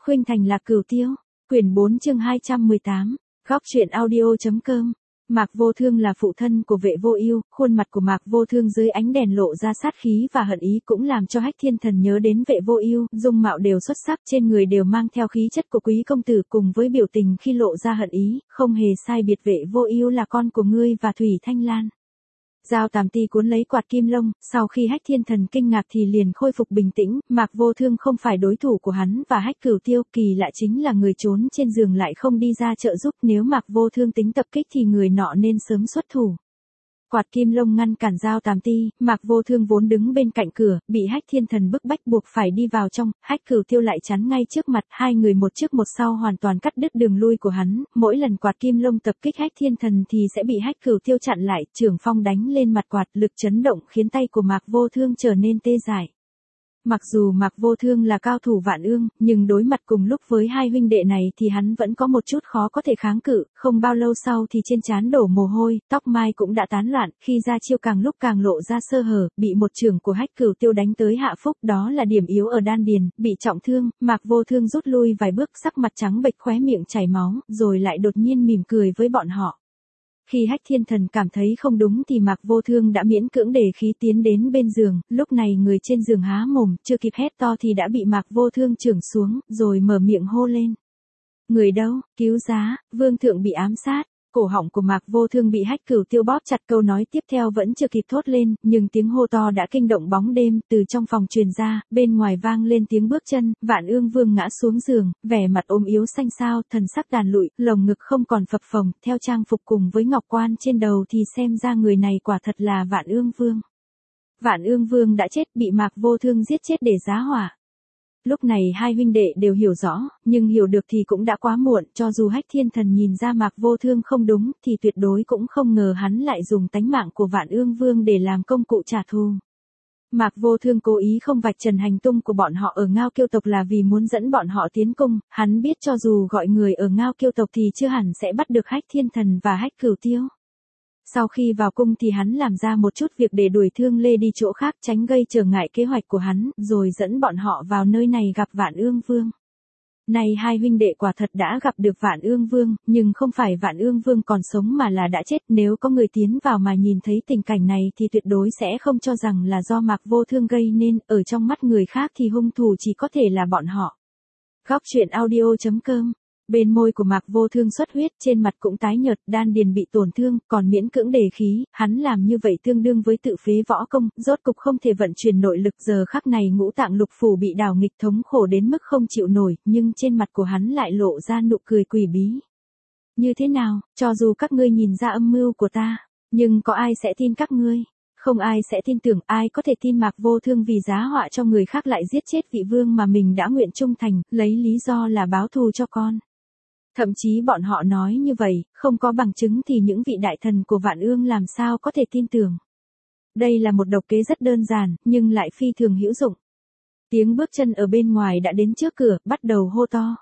Khuynh Thành Lạc Cửu Tiêu, quyển 4 chương 218, góc truyện audio.com. Mạc Vô Thương là phụ thân của Vệ Vô Ưu, khuôn mặt của Mạc Vô Thương dưới ánh đèn lộ ra sát khí và hận ý cũng làm cho Hách Thiên Thần nhớ đến Vệ Vô Ưu, dung mạo đều xuất sắc, trên người đều mang theo khí chất của quý công tử cùng với biểu tình khi lộ ra hận ý, không hề sai biệt. Vệ Vô Ưu là con của ngươi và Thủy Thanh Lan. Giao Tàm Ti cuốn lấy quạt kim lông, sau khi Hách Thiên Thần kinh ngạc thì liền khôi phục bình tĩnh, Mạc Vô Thương không phải đối thủ của hắn và Hách Cửu Tiêu, kỳ lạ chính là người trốn trên giường lại không đi ra trợ giúp, nếu Mạc Vô Thương tính tập kích thì người nọ nên sớm xuất thủ. Quạt kim lông ngăn cản Giao Tàm Ti, Mạc Vô Thương vốn đứng bên cạnh cửa, bị Hách Thiên Thần bức bách buộc phải đi vào trong, Hách Cửu Tiêu lại chắn ngay trước mặt, hai người một trước một sau hoàn toàn cắt đứt đường lui của hắn, mỗi lần quạt kim lông tập kích Hách Thiên Thần thì sẽ bị Hách Cửu Tiêu chặn lại, chưởng phong đánh lên mặt quạt, lực chấn động khiến tay của Mạc Vô Thương trở nên tê dại. Mặc dù Mạc Vô Thương là cao thủ vạn ương, nhưng đối mặt cùng lúc với hai huynh đệ này thì hắn vẫn có một chút khó có thể kháng cự, không bao lâu sau thì trên trán đổ mồ hôi, tóc mai cũng đã tán loạn, khi ra chiêu càng lúc càng lộ ra sơ hở, bị một chưởng của Hách Cửu Tiêu đánh tới hạ phúc, đó là điểm yếu ở đan điền, bị trọng thương, Mạc Vô Thương rút lui vài bước, sắc mặt trắng bệch, khóe miệng chảy máu, rồi lại đột nhiên mỉm cười với bọn họ. Khi Hách Thiên Thần cảm thấy không đúng thì Mạc Vô Thương đã miễn cưỡng để khí tiến đến bên giường, lúc này người trên giường há mồm, chưa kịp hét to thì đã bị Mạc Vô Thương chưởng xuống, rồi mở miệng hô lên. Người đâu, cứu giá, vương thượng bị ám sát. Cổ họng của Mạc Vô Thương bị Hách Cửu Tiêu bóp chặt, câu nói tiếp theo vẫn chưa kịp thốt lên, nhưng tiếng hô to đã kinh động bóng đêm, từ trong phòng truyền ra, bên ngoài vang lên tiếng bước chân, Vạn Ương Vương ngã xuống giường, vẻ mặt ốm yếu xanh xao, thần sắc tàn lụi, lồng ngực không còn phập phồng, theo trang phục cùng với ngọc quan trên đầu thì xem ra người này quả thật là Vạn Ương Vương. Vạn Ương Vương đã chết, bị Mạc Vô Thương giết chết để giá hỏa. Lúc này hai huynh đệ đều hiểu rõ, nhưng hiểu được thì cũng đã quá muộn, cho dù Hách Thiên Thần nhìn ra Mạc Vô Thương không đúng, thì tuyệt đối cũng không ngờ hắn lại dùng tánh mạng của Vạn Ương Vương để làm công cụ trả thù. Mạc Vô Thương cố ý không vạch trần hành tung của bọn họ ở Ngao Kiêu tộc là vì muốn dẫn bọn họ tiến cung, hắn biết cho dù gọi người ở Ngao Kiêu tộc thì chưa hẳn sẽ bắt được Hách Thiên Thần và Hách Cửu Tiêu. Sau khi vào cung thì hắn làm ra một chút việc để đuổi Thương Lê đi chỗ khác, tránh gây trở ngại kế hoạch của hắn, rồi dẫn bọn họ vào nơi này gặp Vạn Ương Vương. Này hai huynh đệ quả thật đã gặp được Vạn Ương Vương, nhưng không phải Vạn Ương Vương còn sống mà là đã chết, nếu có người tiến vào mà nhìn thấy tình cảnh này thì tuyệt đối sẽ không cho rằng là do Mạc Vô Thương gây nên, ở trong mắt người khác thì hung thủ chỉ có thể là bọn họ. Góc truyện audio.com. Bên môi của Mạc Vô Thương xuất huyết, trên mặt cũng tái nhợt, đan điền bị tổn thương, còn miễn cưỡng đề khí, hắn làm như vậy tương đương với tự phế võ công, rốt cục không thể vận chuyển nội lực, giờ khắc này ngũ tạng lục phủ bị đảo nghịch, thống khổ đến mức không chịu nổi, nhưng trên mặt của hắn lại lộ ra nụ cười quỷ bí. Như thế nào, cho dù các ngươi nhìn ra âm mưu của ta, nhưng có ai sẽ tin các ngươi? Không ai sẽ tin tưởng, ai có thể tin Mạc Vô Thương vì giá họa cho người khác lại giết chết vị vương mà mình đã nguyện trung thành, lấy lý do là báo thù cho con. Thậm chí bọn họ nói như vậy, không có bằng chứng thì những vị đại thần của Vạn Ương làm sao có thể tin tưởng. Đây là một độc kế rất đơn giản, nhưng lại phi thường hữu dụng. Tiếng bước chân ở bên ngoài đã đến trước cửa, bắt đầu hô to.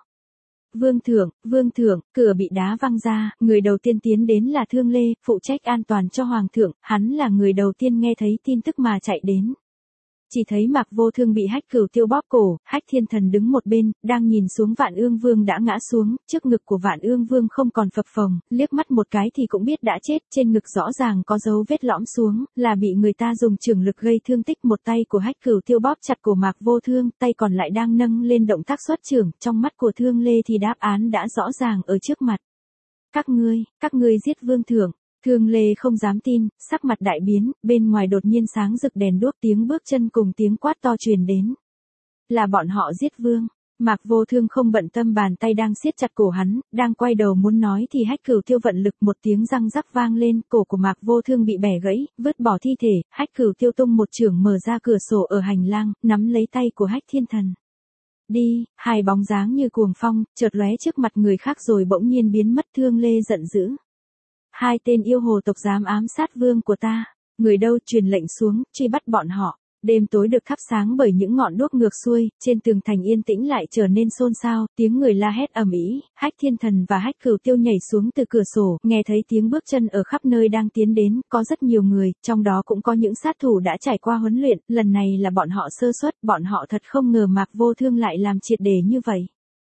Vương thượng, cửa bị đá văng ra, người đầu tiên tiến đến là Thương Lê, phụ trách an toàn cho Hoàng thượng, hắn là người đầu tiên nghe thấy tin tức mà chạy đến. Chỉ thấy Mạc Vô Thương bị Hách Cửu Tiêu bóp cổ, Hách Thiên Thần đứng một bên, đang nhìn xuống Vạn Ương Vương đã ngã xuống, trước ngực của Vạn Ương Vương không còn phập phồng, liếc mắt một cái thì cũng biết đã chết, trên ngực rõ ràng có dấu vết lõm xuống, là bị người ta dùng chưởng lực gây thương tích, một tay của Hách Cửu Tiêu bóp chặt cổ Mạc Vô Thương, tay còn lại đang nâng lên động tác xuất chưởng, trong mắt của Thương Lê thì đáp án đã rõ ràng ở trước mặt. Các ngươi giết vương thượng. Thương Lê không dám tin, sắc mặt đại biến, bên ngoài đột nhiên sáng rực đèn đuốc, tiếng bước chân cùng tiếng quát to truyền đến. Là bọn họ giết vương. Mạc Vô Thương không bận tâm bàn tay đang siết chặt cổ hắn, đang quay đầu muốn nói thì Hách Cửu Tiêu vận lực, một tiếng răng rắc vang lên, cổ của Mạc Vô Thương bị bẻ gãy, vứt bỏ thi thể, Hách Cửu Tiêu tung một chưởng mở ra cửa sổ ở hành lang, nắm lấy tay của Hách Thiên Thần. Đi, hai bóng dáng như cuồng phong, chợt lóe trước mặt người khác rồi bỗng nhiên biến mất. Thương Lê giận dữ. Hai tên yêu hồ tộc dám ám sát vương của ta, người đâu, truyền lệnh xuống, truy bắt bọn họ. Đêm tối được thắp sáng bởi những ngọn đuốc ngược xuôi, trên tường thành yên tĩnh lại trở nên xôn xao, tiếng người la hét ầm ĩ, Hách Thiên Thần và Hách Cửu Tiêu nhảy xuống từ cửa sổ, nghe thấy tiếng bước chân ở khắp nơi đang tiến đến, có rất nhiều người, trong đó cũng có những sát thủ đã trải qua huấn luyện, lần này là bọn họ sơ suất, bọn họ thật không ngờ Mạc Vô Thương lại làm triệt để như vậy.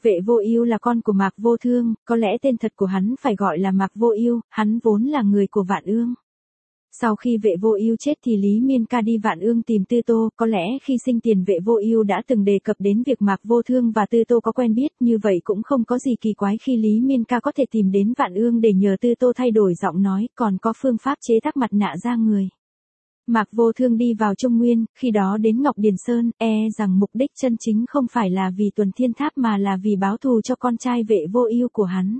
Vệ Vô Ưu là con của Mạc Vô Thương, có lẽ tên thật của hắn phải gọi là Mạc Vô Ưu, hắn vốn là người của Vạn Ương. Sau khi Vệ Vô Ưu chết thì Lý Miên Ca đi Vạn Ương tìm Tư Tô, có lẽ khi sinh tiền Vệ Vô Ưu đã từng đề cập đến việc Mạc Vô Thương và Tư Tô có quen biết, như vậy cũng không có gì kỳ quái khi Lý Miên Ca có thể tìm đến Vạn Ương để nhờ Tư Tô thay đổi giọng nói, còn có phương pháp chế tác mặt nạ da người. Mạc Vô Thương đi vào Trung Nguyên, khi đó đến Ngọc Điền Sơn, rằng mục đích chân chính không phải là vì Tuần Thiên Tháp mà là vì báo thù cho con trai Vệ Vô Ưu của hắn.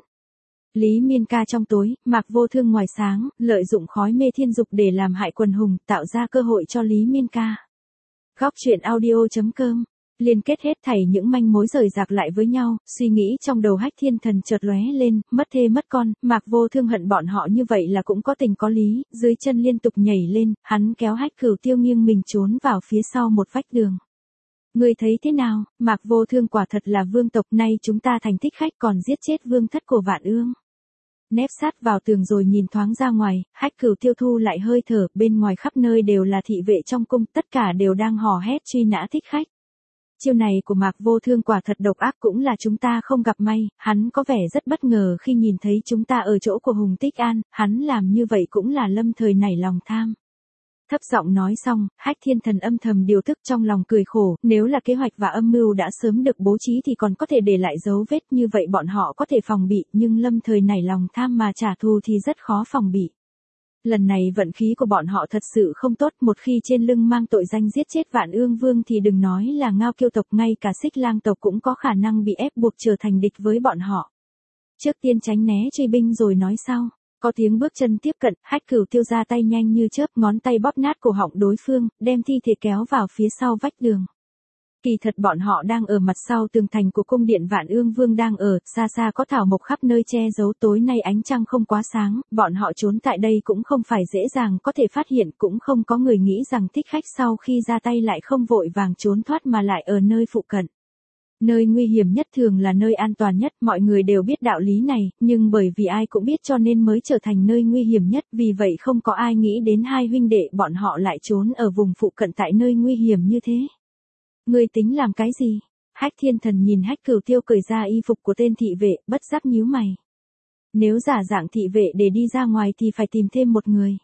Lý Miên Ca trong tối, Mạc Vô Thương ngoài sáng, lợi dụng khói mê thiên dục để làm hại quần hùng, tạo ra cơ hội cho Lý Miên Ca. Góc truyện audio.com liên kết hết thảy những manh mối rời rạc lại với nhau, suy nghĩ trong đầu Hách Thiên Thần chợt lóe lên, mất thê mất con, Mạc Vô Thương hận bọn họ như vậy là cũng có tình có lý, dưới chân liên tục nhảy lên, hắn kéo Hách Cửu Tiêu nghiêng mình trốn vào phía sau một vách đường. Ngươi thấy thế nào, Mạc Vô Thương quả thật là vương tộc, nay chúng ta thành thích khách còn giết chết vương thất của Vạn Ương. Nép sát vào tường rồi nhìn thoáng ra ngoài, Hách Cửu Tiêu thu lại hơi thở, bên ngoài khắp nơi đều là thị vệ trong cung, tất cả đều đang hò hét truy nã thích khách. Chiêu này của Mạc Vô Thương quả thật độc ác, cũng là chúng ta không gặp may, hắn có vẻ rất bất ngờ khi nhìn thấy chúng ta ở chỗ của Hùng Tích An, hắn làm như vậy cũng là lâm thời nảy lòng tham. Thấp giọng nói xong, Hách Thiên Thần âm thầm điều tức trong lòng cười khổ, nếu là kế hoạch và âm mưu đã sớm được bố trí thì còn có thể để lại dấu vết, như vậy bọn họ có thể phòng bị, nhưng lâm thời nảy lòng tham mà trả thù thì rất khó phòng bị. Lần này vận khí của bọn họ thật sự không tốt, một khi trên lưng mang tội danh giết chết Vạn Ương Vương thì đừng nói là Ngao Kiêu tộc, ngay cả Xích Lang tộc cũng có khả năng bị ép buộc trở thành địch với bọn họ. Trước tiên tránh né truy binh rồi nói sau. Có tiếng bước chân tiếp cận, Hách Cửu Tiêu ra tay nhanh như chớp, ngón tay bóp nát cổ họng đối phương, đem thi thể kéo vào phía sau vách đường. Kỳ thật bọn họ đang ở mặt sau tường thành của cung điện Vạn Ương Vương đang ở, xa xa có thảo mộc khắp nơi che giấu, tối nay ánh trăng không quá sáng, bọn họ trốn tại đây cũng không phải dễ dàng có thể phát hiện, cũng không có người nghĩ rằng thích khách sau khi ra tay lại không vội vàng trốn thoát mà lại ở nơi phụ cận. Nơi nguy hiểm nhất thường là nơi an toàn nhất, mọi người đều biết đạo lý này, nhưng bởi vì ai cũng biết cho nên mới trở thành nơi nguy hiểm nhất, vì vậy không có ai nghĩ đến hai huynh đệ bọn họ lại trốn ở vùng phụ cận tại nơi nguy hiểm như thế. Ngươi tính làm cái gì? Hách Thiên Thần nhìn Hách Cửu Tiêu cởi ra y phục của tên thị vệ, bất giác nhíu mày. Nếu giả dạng thị vệ để đi ra ngoài thì phải tìm thêm một người.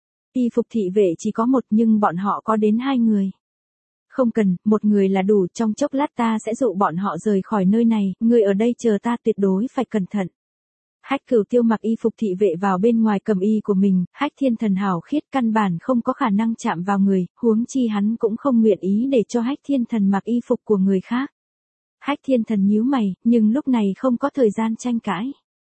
Y phục thị vệ chỉ có một nhưng bọn họ có đến hai người. Không cần, một người là đủ, trong chốc lát ta sẽ dụ bọn họ rời khỏi nơi này, ngươi ở đây chờ ta, tuyệt đối phải cẩn thận. Hách Cửu Tiêu mặc y phục thị vệ vào bên ngoài cầm y của mình, Hách Thiên Thần hảo khiết căn bản không có khả năng chạm vào người, huống chi hắn cũng không nguyện ý để cho Hách Thiên Thần mặc y phục của người khác. Hách Thiên Thần nhíu mày, nhưng lúc này không có thời gian tranh cãi.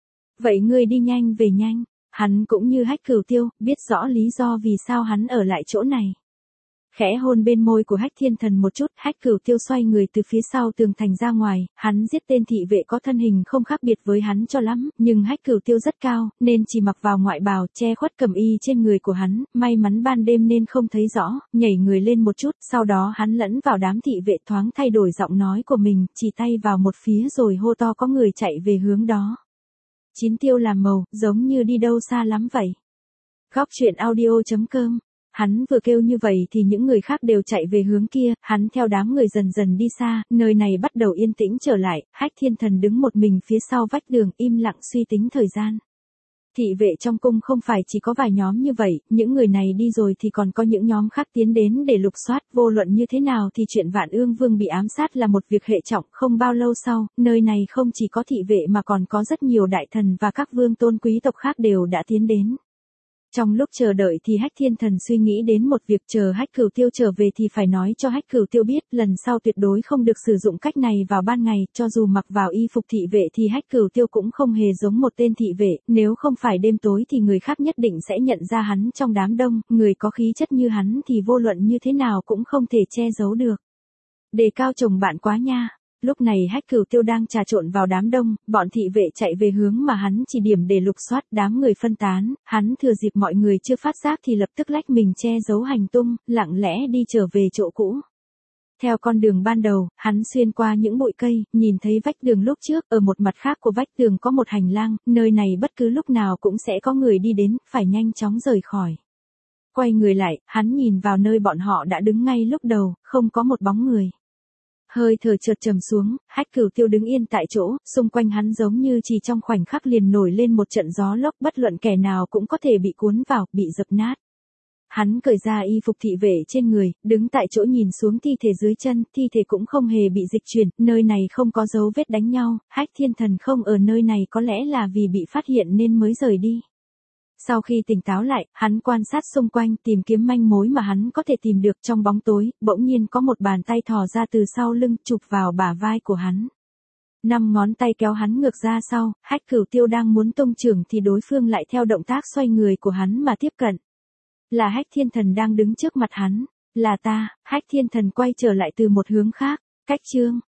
Vậy ngươi đi nhanh về nhanh, hắn cũng như Hách Cửu Tiêu, biết rõ lý do vì sao hắn ở lại chỗ này. Khẽ hôn bên môi của Hách Thiên Thần một chút, Hách Cửu Tiêu xoay người từ phía sau tường thành ra ngoài, hắn giết tên thị vệ có thân hình không khác biệt với hắn cho lắm, nhưng Hách Cửu Tiêu rất cao, nên chỉ mặc vào ngoại bào che khuất cẩm y trên người của hắn, may mắn ban đêm nên không thấy rõ, nhảy người lên một chút, sau đó hắn lẫn vào đám thị vệ thoáng thay đổi giọng nói của mình, chỉ tay vào một phía rồi hô to có người chạy về hướng đó. Chín tiêu làm màu, giống như đi đâu xa lắm vậy. Góc truyện audio.com Hắn vừa kêu như vậy thì những người khác đều chạy về hướng kia, hắn theo đám người dần dần đi xa, nơi này bắt đầu yên tĩnh trở lại, Hách Thiên Thần đứng một mình phía sau vách đường, im lặng suy tính thời gian. Thị vệ trong cung không phải chỉ có vài nhóm như vậy, những người này đi rồi thì còn có những nhóm khác tiến đến để lục soát, vô luận như thế nào thì chuyện Vạn Ương Vương bị ám sát là một việc hệ trọng, không bao lâu sau, nơi này không chỉ có thị vệ mà còn có rất nhiều đại thần và các vương tôn quý tộc khác đều đã tiến đến. Trong lúc chờ đợi thì Hách Thiên Thần suy nghĩ đến một việc, chờ Hách Cửu Tiêu trở về thì phải nói cho Hách Cửu Tiêu biết, lần sau tuyệt đối không được sử dụng cách này vào ban ngày, cho dù mặc vào y phục thị vệ thì Hách Cửu Tiêu cũng không hề giống một tên thị vệ, nếu không phải đêm tối thì người khác nhất định sẽ nhận ra hắn trong đám đông, người có khí chất như hắn thì vô luận như thế nào cũng không thể che giấu được. Đề cao chồng bạn quá nha. Lúc này Hách Cửu Tiêu đang trà trộn vào đám đông, bọn thị vệ chạy về hướng mà hắn chỉ điểm để lục soát, đám người phân tán, hắn thừa dịp mọi người chưa phát giác thì lập tức lách mình che giấu hành tung, lặng lẽ đi trở về chỗ cũ. Theo con đường ban đầu, hắn xuyên qua những bụi cây, nhìn thấy vách đường lúc trước, ở một mặt khác của vách tường có một hành lang, nơi này bất cứ lúc nào cũng sẽ có người đi đến, phải nhanh chóng rời khỏi. Quay người lại, hắn nhìn vào nơi bọn họ đã đứng ngay lúc đầu, không có một bóng người. Hơi thở chợt trầm xuống, Hách Cửu Tiêu đứng yên tại chỗ, xung quanh hắn giống như chỉ trong khoảnh khắc liền nổi lên một trận gió lốc, bất luận kẻ nào cũng có thể bị cuốn vào, bị dập nát. Hắn cởi ra y phục thị vệ trên người, đứng tại chỗ nhìn xuống thi thể dưới chân, thi thể cũng không hề bị dịch chuyển, nơi này không có dấu vết đánh nhau, Hách Thiên Thần không ở nơi này có lẽ là vì bị phát hiện nên mới rời đi. Sau khi tỉnh táo lại, hắn quan sát xung quanh tìm kiếm manh mối mà hắn có thể tìm được trong bóng tối, bỗng nhiên có một bàn tay thò ra từ sau lưng chụp vào bả vai của hắn. 5 ngón tay kéo hắn ngược ra sau, Hách Cửu Tiêu đang muốn tung chưởng thì đối phương lại theo động tác xoay người của hắn mà tiếp cận. Là Hách Thiên Thần đang đứng trước mặt hắn. Là ta. Hách Thiên Thần quay trở lại từ một hướng khác. Cách chương